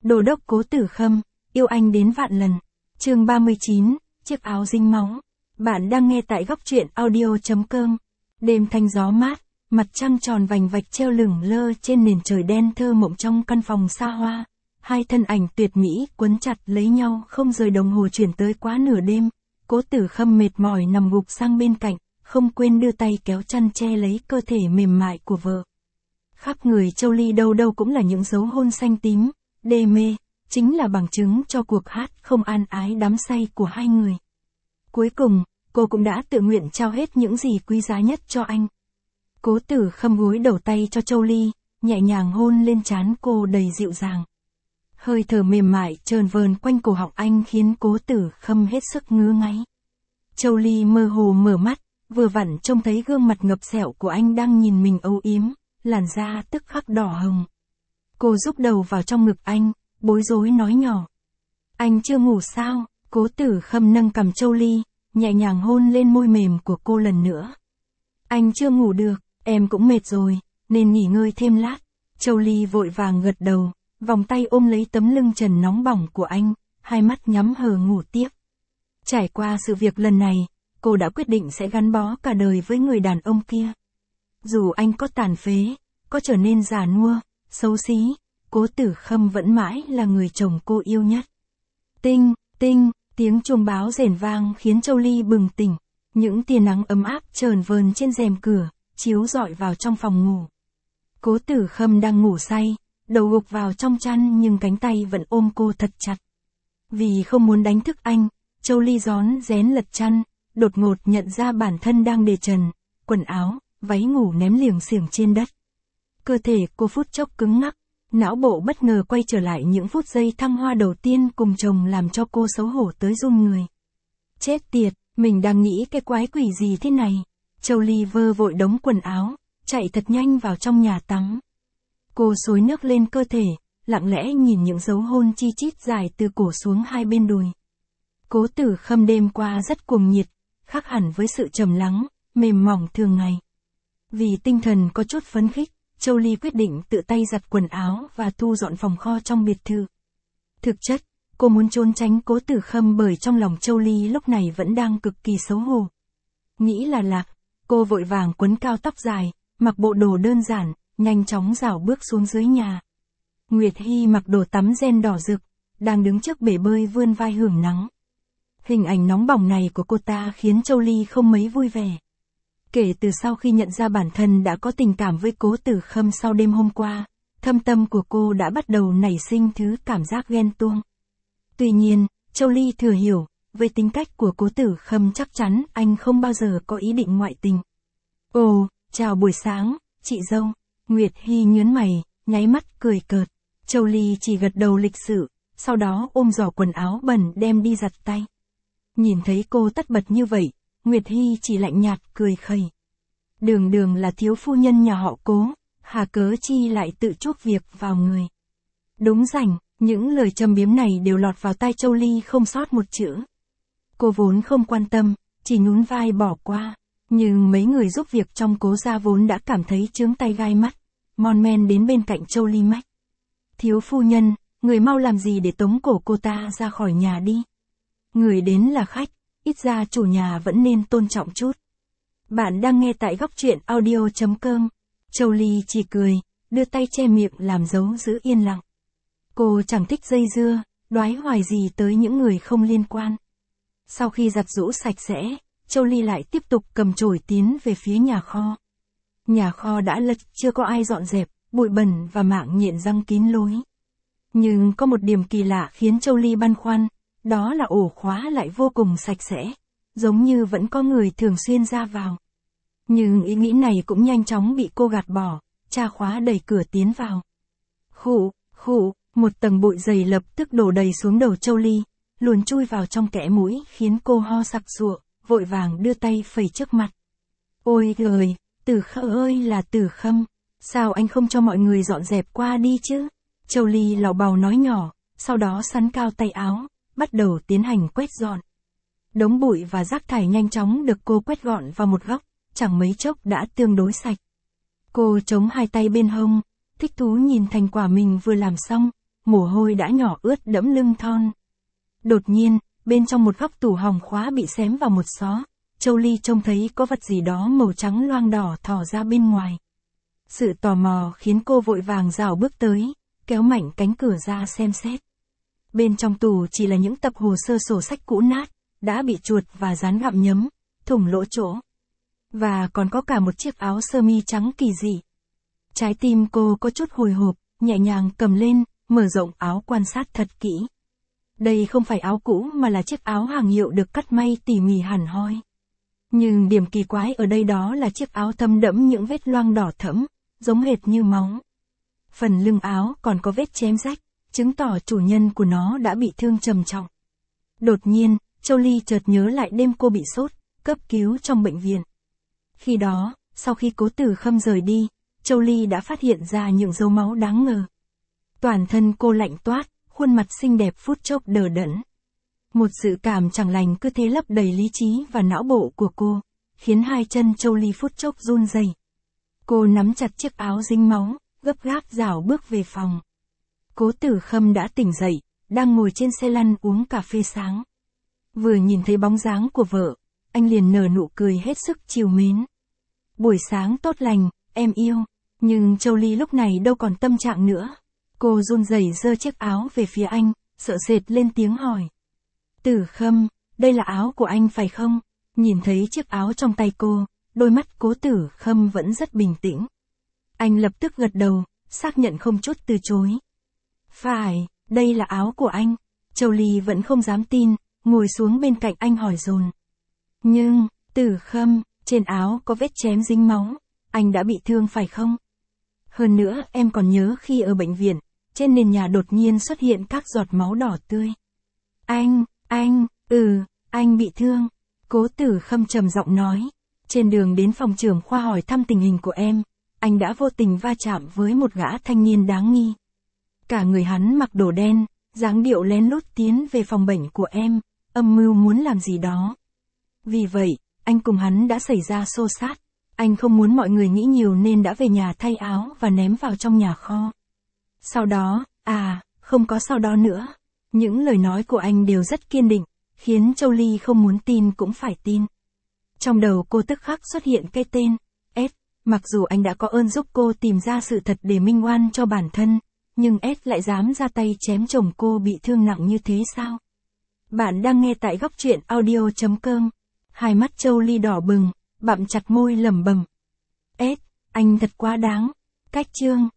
Đô đốc Cố Tử Khâm, yêu anh đến vạn lần. Chương 39, chiếc áo dính máu. Bạn đang nghe tại góc truyện audio.com. Đêm thanh gió mát, mặt trăng tròn vành vạch treo lửng lơ trên nền trời đen thơ mộng trong căn phòng xa hoa. Hai thân ảnh tuyệt mỹ quấn chặt lấy nhau không rời, đồng hồ chuyển tới quá nửa đêm. Cố Tử Khâm mệt mỏi nằm gục sang bên cạnh, không quên đưa tay kéo chăn che lấy cơ thể mềm mại của vợ. Khắp người Châu Ly đâu đâu cũng là những dấu hôn xanh tím, đê mê, chính là bằng chứng cho cuộc hát không an ái đắm say của hai người. Cuối cùng, cô cũng đã tự nguyện trao hết những gì quý giá nhất cho anh. Cố Tử Khâm gối đầu tay cho Châu Ly, nhẹ nhàng hôn lên trán cô đầy dịu dàng. Hơi thở mềm mại trờn vờn quanh cổ họng anh khiến Cố Tử Khâm hết sức ngứa ngáy. Châu Ly mơ hồ mở mắt, vừa vặn trông thấy gương mặt ngập sẹo của anh đang nhìn mình âu yếm, làn da tức khắc đỏ hồng. Cô rúc đầu vào trong ngực anh, bối rối nói nhỏ. Anh chưa ngủ sao? Cố Tử Khâm nâng cằm Châu Ly, nhẹ nhàng hôn lên môi mềm của cô lần nữa. Anh chưa ngủ được, em cũng mệt rồi, nên nghỉ ngơi thêm lát. Châu Ly vội vàng gật đầu, vòng tay ôm lấy tấm lưng trần nóng bỏng của anh, hai mắt nhắm hờ ngủ tiếp. Trải qua sự việc lần này, cô đã quyết định sẽ gắn bó cả đời với người đàn ông kia. Dù anh có tàn phế, có trở nên già nua, xấu xí, Cố Tử Khâm vẫn mãi là người chồng cô yêu nhất. Tinh, tinh, tiếng chuông báo rền vang khiến Châu Ly bừng tỉnh. Những tia nắng ấm áp trờn vờn trên rèm cửa, chiếu rọi vào trong phòng ngủ. Cố Tử Khâm đang ngủ say, đầu gục vào trong chăn nhưng cánh tay vẫn ôm cô thật chặt. Vì không muốn đánh thức anh, Châu Ly rón rén lật chăn, đột ngột nhận ra bản thân đang để trần, quần áo, váy ngủ ném liềng xiềng trên đất. Cơ thể cô phút chốc cứng ngắc, não bộ bất ngờ quay trở lại những phút giây thăng hoa đầu tiên cùng chồng làm cho cô xấu hổ tới run người. Chết tiệt, mình đang nghĩ cái quái quỷ gì thế này? Châu Ly vơ vội đống quần áo, chạy thật nhanh vào trong nhà tắm. Cô xối nước lên cơ thể, lặng lẽ nhìn những dấu hôn chi chít dài từ cổ xuống hai bên đùi. Cố Tử Khâm đêm qua rất cuồng nhiệt, khác hẳn với sự trầm lắng, mềm mỏng thường ngày. Vì tinh thần có chút phấn khích, Châu Ly quyết định tự tay giặt quần áo và thu dọn phòng kho trong biệt thự. Thực chất, cô muốn trốn tránh Cố Tử Khâm bởi trong lòng Châu Ly lúc này vẫn đang cực kỳ xấu hổ. Nghĩ là lạc, cô vội vàng quấn cao tóc dài, mặc bộ đồ đơn giản, nhanh chóng rảo bước xuống dưới nhà. Nguyệt Hy mặc đồ tắm ren đỏ rực, đang đứng trước bể bơi vươn vai hưởng nắng. Hình ảnh nóng bỏng này của cô ta khiến Châu Ly không mấy vui vẻ. Kể từ sau khi nhận ra bản thân đã có tình cảm với Cố Tử Khâm sau đêm hôm qua, thâm tâm của cô đã bắt đầu nảy sinh thứ cảm giác ghen tuông. Tuy nhiên, Châu Ly thừa hiểu, với tính cách của Cố Tử Khâm chắc chắn anh không bao giờ có ý định ngoại tình. Ồ, chào buổi sáng, chị dâu. Nguyệt Hy nhướng mày, nháy mắt cười cợt. Châu Ly chỉ gật đầu lịch sự, sau đó ôm giỏ quần áo bẩn đem đi giặt tay. Nhìn thấy cô tất bật như vậy, Nguyệt Hy chỉ lạnh nhạt cười khẩy. Đường đường là thiếu phu nhân nhà họ Cố, hà cớ chi lại tự chuốc việc vào người. Đúng rảnh, những lời châm biếm này đều lọt vào tai Châu Ly không sót một chữ. Cô vốn không quan tâm, chỉ nhún vai bỏ qua. Nhưng mấy người giúp việc trong Cố gia vốn đã cảm thấy chướng tay gai mắt, mon men đến bên cạnh Châu Ly mách. Thiếu phu nhân, người mau làm gì để tống cổ cô ta ra khỏi nhà đi. Người đến là khách, ít ra chủ nhà vẫn nên tôn trọng chút. Bạn đang nghe tại góc truyện audio.com. Châu Ly chỉ cười, đưa tay che miệng làm dấu giữ yên lặng. Cô chẳng thích dây dưa, đoái hoài gì tới những người không liên quan. Sau khi giặt giũ sạch sẽ, Châu Ly lại tiếp tục cầm chổi tiến về phía nhà kho. Nhà kho đã lật chưa có ai dọn dẹp, bụi bẩn và mạng nhện răng kín lối. Nhưng có một điểm kỳ lạ khiến Châu Ly băn khoăn, đó là ổ khóa lại vô cùng sạch sẽ, giống như vẫn có người thường xuyên ra vào. Nhưng ý nghĩ này cũng nhanh chóng bị cô gạt bỏ, tra khóa đẩy cửa tiến vào. Khụ, một tầng bụi dày lập tức đổ đầy xuống đầu Châu Ly, luồn chui vào trong kẽ mũi khiến cô ho sặc sụa, vội vàng đưa tay phẩy trước mặt. Ôi giời, Tử Khâm ơi là Tử Khâm, sao anh không cho mọi người dọn dẹp qua đi chứ? Châu Ly lảo bào nói nhỏ, sau đó xắn cao tay áo, bắt đầu tiến hành quét dọn. Đống bụi và rác thải nhanh chóng được cô quét gọn vào một góc, chẳng mấy chốc đã tương đối sạch. Cô chống hai tay bên hông, thích thú nhìn thành quả mình vừa làm xong, mồ hôi đã nhỏ ướt đẫm lưng thon. Đột nhiên, bên trong một góc tủ hòng khóa bị xém vào một xó, Châu Ly trông thấy có vật gì đó màu trắng loang đỏ thò ra bên ngoài. Sự tò mò khiến cô vội vàng rảo bước tới, kéo mạnh cánh cửa ra xem xét. Bên trong tủ chỉ là những tập hồ sơ sổ sách cũ nát, đã bị chuột và rán gặm nhấm, thủng lỗ chỗ. Và còn có cả một chiếc áo sơ mi trắng kỳ dị. Trái tim cô có chút hồi hộp, nhẹ nhàng cầm lên, mở rộng áo quan sát thật kỹ. Đây không phải áo cũ mà là chiếc áo hàng hiệu được cắt may tỉ mỉ hẳn hoi. Nhưng điểm kỳ quái ở đây đó là chiếc áo thâm đẫm những vết loang đỏ thẫm, giống hệt như máu. Phần lưng áo còn có vết chém rách, chứng tỏ chủ nhân của nó đã bị thương trầm trọng. Đột nhiên, Châu Ly chợt nhớ lại đêm cô bị sốt, cấp cứu trong bệnh viện. Khi đó, sau khi Cố Tử Khâm rời đi, Châu Ly đã phát hiện ra những dấu máu đáng ngờ. Toàn thân cô lạnh toát, khuôn mặt xinh đẹp phút chốc đờ đẫn. Một dự cảm chẳng lành cứ thế lấp đầy lý trí và não bộ của cô, khiến hai chân Châu Ly phút chốc run rẩy. Cô nắm chặt chiếc áo dính máu, gấp gáp rảo bước về phòng. Cố Tử Khâm đã tỉnh dậy, đang ngồi trên xe lăn uống cà phê sáng. Vừa nhìn thấy bóng dáng của vợ, anh liền nở nụ cười hết sức trìu mến. Buổi sáng tốt lành, em yêu. Nhưng Châu Ly lúc này đâu còn tâm trạng nữa. Cô run rẩy giơ chiếc áo về phía anh, sợ sệt lên tiếng hỏi. Tử Khâm, đây là áo của anh phải không? Nhìn thấy chiếc áo trong tay cô, đôi mắt Cố Tử Khâm vẫn rất bình tĩnh. Anh lập tức gật đầu, xác nhận không chút từ chối. Phải, đây là áo của anh. Châu Ly vẫn không dám tin, ngồi xuống bên cạnh anh hỏi dồn. Nhưng, Tử Khâm, trên áo có vết chém dính máu, anh đã bị thương phải không? Hơn nữa em còn nhớ khi ở bệnh viện, trên nền nhà đột nhiên xuất hiện các giọt máu đỏ tươi. Anh bị thương. Cố Tử Khâm trầm giọng nói. Trên đường đến phòng trưởng khoa hỏi thăm tình hình của em, anh đã vô tình va chạm với một gã thanh niên đáng nghi. Cả người hắn mặc đồ đen, dáng điệu lén lút tiến về phòng bệnh của em, âm mưu muốn làm gì đó. Vì vậy, anh cùng hắn đã xảy ra xô xát. Anh không muốn mọi người nghĩ nhiều nên đã về nhà thay áo và ném vào trong nhà kho. Sau đó, không có sau đó nữa. Những lời nói của anh đều rất kiên định, khiến Châu Ly không muốn tin cũng phải tin. Trong đầu cô tức khắc xuất hiện cái tên, S. Mặc dù anh đã có ơn giúp cô tìm ra sự thật để minh oan cho bản thân, nhưng S lại dám ra tay chém chồng cô bị thương nặng như thế sao? Bạn đang nghe tại góc truyện audio.com. Hai mắt Châu Ly đỏ bừng, bặm chặt môi lẩm bẩm. S, anh thật quá đáng. Cách chương